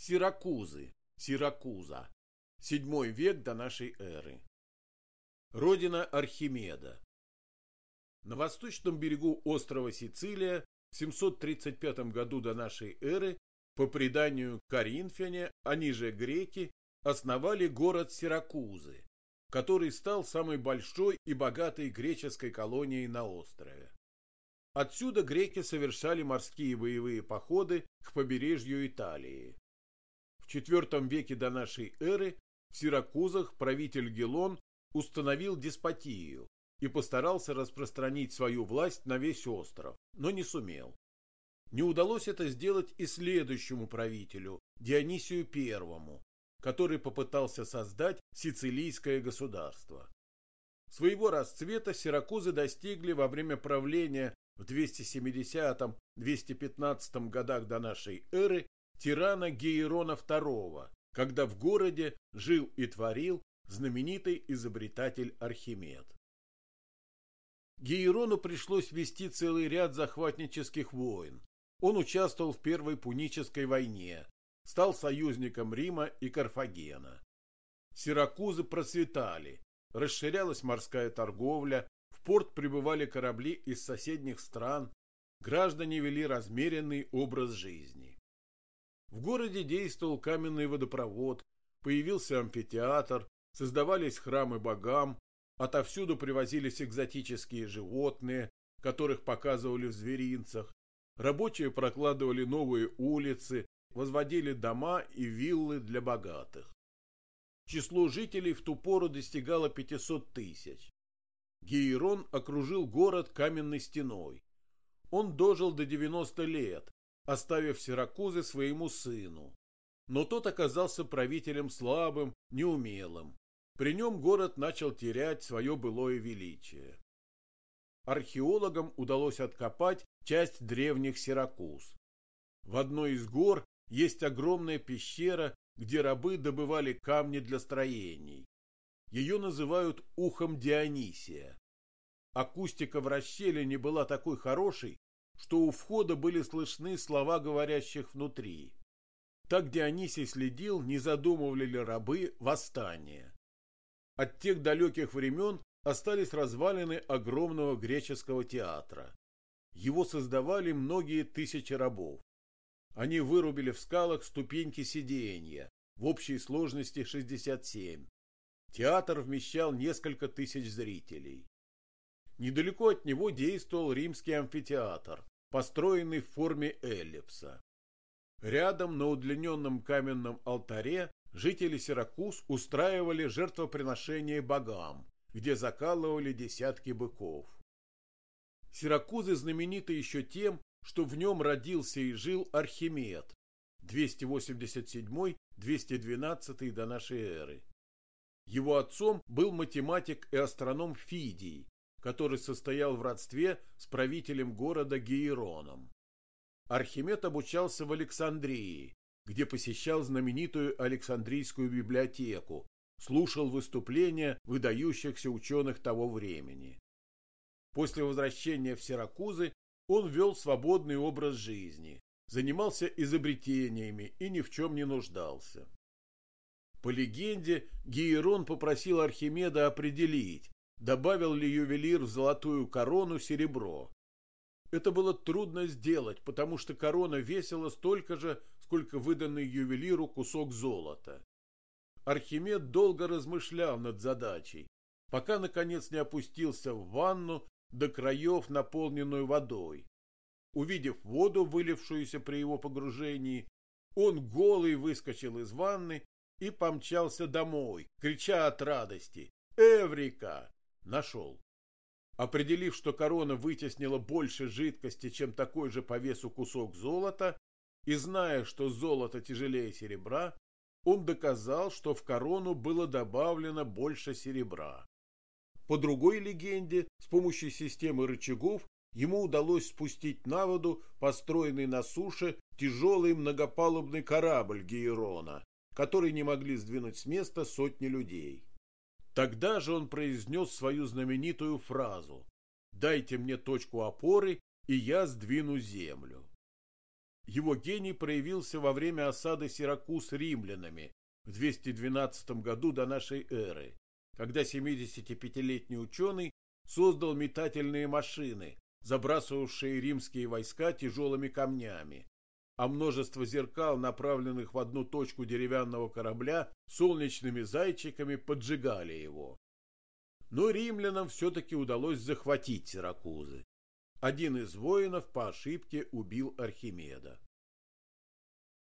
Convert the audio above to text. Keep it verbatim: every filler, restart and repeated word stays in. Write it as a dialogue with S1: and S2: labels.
S1: Сиракузы, Сиракуза. седьмой век до нашей эры. Родина Архимеда. На восточном берегу острова Сицилия в семьсот тридцать пятом году до нашей эры, по преданию, коринфяне, они же греки, основали город Сиракузы, который стал самой большой и богатой греческой колонией на острове. Отсюда греки совершали морские боевые походы к побережью Италии. В четвертом веке до нашей эры в Сиракузах правитель Гелон установил деспотию и постарался распространить свою власть на весь остров, но не сумел. Не удалось это сделать и следующему правителю, Дионисию Первому, который попытался создать сицилийское государство. Своего расцвета Сиракузы достигли во время правления в двести семидесятом — двести пятнадцатом годах до нашей эры тирана Геирона второго, когда в городе жил и творил знаменитый изобретатель Архимед. Геирону пришлось вести целый ряд захватнических войн. Он участвовал в Первой Пунической войне, стал союзником Рима и Карфагена. Сиракузы процветали, расширялась морская торговля, в порт прибывали корабли из соседних стран, граждане вели размеренный образ жизни. В городе действовал каменный водопровод, появился амфитеатр, создавались храмы богам, отовсюду привозились экзотические животные, которых показывали в зверинцах, рабочие прокладывали новые улицы, возводили дома и виллы для богатых. Число жителей в ту пору достигало пятисот тысяч. Геирон окружил город каменной стеной. Он дожил до девяноста лет, оставив Сиракузы своему сыну. Но тот оказался правителем слабым, неумелым. При нем город начал терять свое былое величие. Археологам удалось откопать часть древних Сиракуз. В одной из гор есть огромная пещера, где рабы добывали камни для строений. Ее называют ухом Дионисия. Акустика в расщелине была такой хорошей, что у входа были слышны слова говорящих внутри. Так Дионисий следил, не задумывали ли рабы восстание. От тех далеких времен остались развалины огромного греческого театра. Его создавали многие тысячи рабов. Они вырубили в скалах ступеньки сиденья, в общей сложности шестьдесят семь. Театр вмещал несколько тысяч зрителей. Недалеко от него действовал римский амфитеатр, построенный в форме эллипса. Рядом на удлиненном каменном алтаре жители Сиракуз устраивали жертвоприношения богам, где закалывали десятки быков. Сиракузы знамениты еще тем, что в нем родился и жил Архимед, двести восемьдесят седьмой — двести двенадцатый до нашей эры. Его отцом был математик и астроном Фидий, который состоял в родстве с правителем города Геироном. Архимед обучался в Александрии, где посещал знаменитую Александрийскую библиотеку, слушал выступления выдающихся ученых того времени. После возвращения в Сиракузы он вел свободный образ жизни, занимался изобретениями и ни в чем не нуждался. По легенде, Геирон попросил Архимеда определить, добавил ли ювелир в золотую корону серебро. Это было трудно сделать, потому что корона весила столько же, сколько выданный ювелиру кусок золота. Архимед долго размышлял над задачей, пока наконец не опустился в ванну до краев, наполненную водой. Увидев воду, вылившуюся при его погружении, он голый выскочил из ванны и помчался домой, крича от радости: «Эврика!» Нашел. Определив, что корона вытеснила больше жидкости, чем такой же по весу кусок золота, и зная, что золото тяжелее серебра, он доказал, что в корону было добавлено больше серебра. По другой легенде, с помощью системы рычагов ему удалось спустить на воду построенный на суше тяжелый многопалубный корабль Геирона, который не могли сдвинуть с места сотни людей. Тогда же он произнес свою знаменитую фразу: «Дайте мне точку опоры, и я сдвину землю». Его гений проявился во время осады Сиракуз римлянами в двести двенадцатом году до нашей эры, когда семидесятипятилетний ученый создал метательные машины, забрасывавшие римские войска тяжелыми камнями, а множество зеркал, направленных в одну точку деревянного корабля, солнечными зайчиками поджигали его. Но римлянам все-таки удалось захватить Сиракузы. Один из воинов по ошибке убил Архимеда.